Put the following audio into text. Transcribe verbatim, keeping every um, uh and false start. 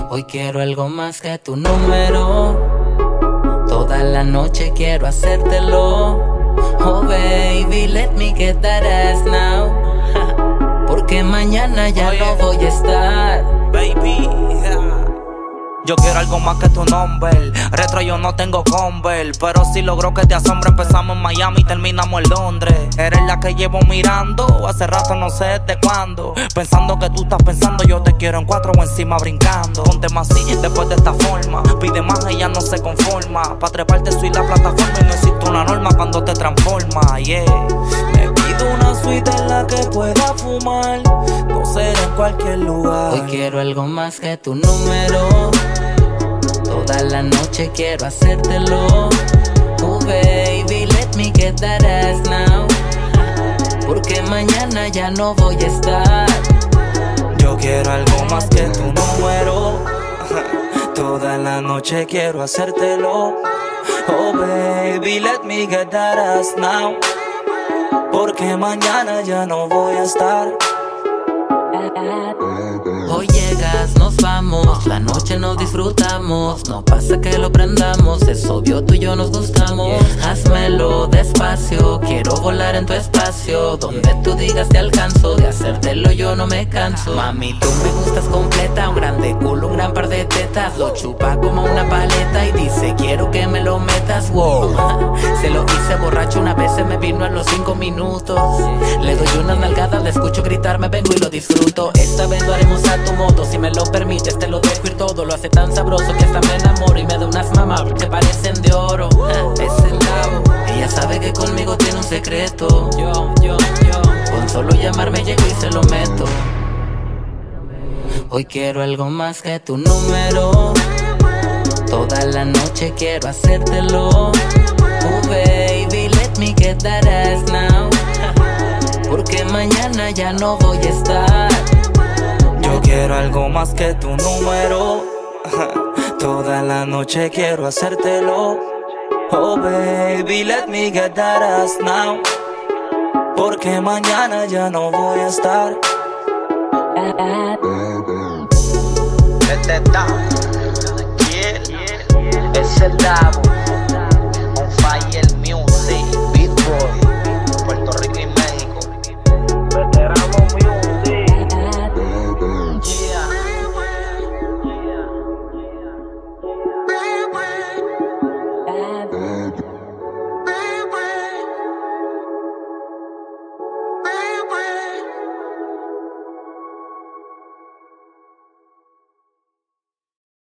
Hoy quiero algo más que tu número. Toda la noche quiero hacértelo. Oh baby, let me get that ass now. Porque mañana ya no voy a estar. Baby, yeah. Yo quiero algo más que tu nombre. Retro yo no tengo Converse, pero si logro que te asombre. Empezamos en Miami y terminamos en Londres. Eres la que llevo mirando hace rato, no sé desde cuándo. Pensando que tú estás pensando, yo te quiero en cuatro o encima brincando. Ponte más así después de esta forma. Pide más, ella no se conforma. Pa' treparte soy la plataforma y no existe una norma cuando te transforma, yeah. Me pido una suite en la que pueda fumar. No será en cualquier lugar. Hoy quiero algo más que tu número. Toda la noche quiero hacértelo. Oh baby, let me get that ass now. Porque mañana ya no voy a estar. Yo quiero algo más que tu número. Toda la noche quiero hacértelo. Oh baby, let me get that ass now. Porque mañana ya no voy a estar. Hoy llegas, nos vamos, la noche nos disfrutamos. No pasa que lo prendamos, es obvio tú y yo nos gustamos. Házmelo despacio, quiero volar en tu espacio. Donde tú digas te alcanzo, de hacértelo yo no me canso. Mami, tú me gustas completa, un grande culo, un gran par de tetas. Lo chupa como una paleta y dice quiero que me lo metas, wow. Se lo hice borracho una vez, se me vino a los cinco minutos. Le doy unas nalgadas, le escucho gritar, me vengo y lo disfruto. Esta vez lo haremos a tu modo, si me lo permites te lo dejo ir todo. Lo hace tan sabroso que hasta me enamoro y me da unas mamás que parecen de oro. Es el lado, ella sabe que conmigo tiene un secreto. Yo, yo, yo, con solo llamarme llego y se lo meto. Hoy quiero algo más que tu número. Toda la noche quiero hacértelo. Oh baby, let me get that ass now. Porque mañana ya no voy a estar. Yo quiero algo más que tu número. Toda la noche quiero hacértelo. Oh baby, let me get that ass now. Porque mañana ya no voy a estar. Este es Davo. Yeah. Es el Davo.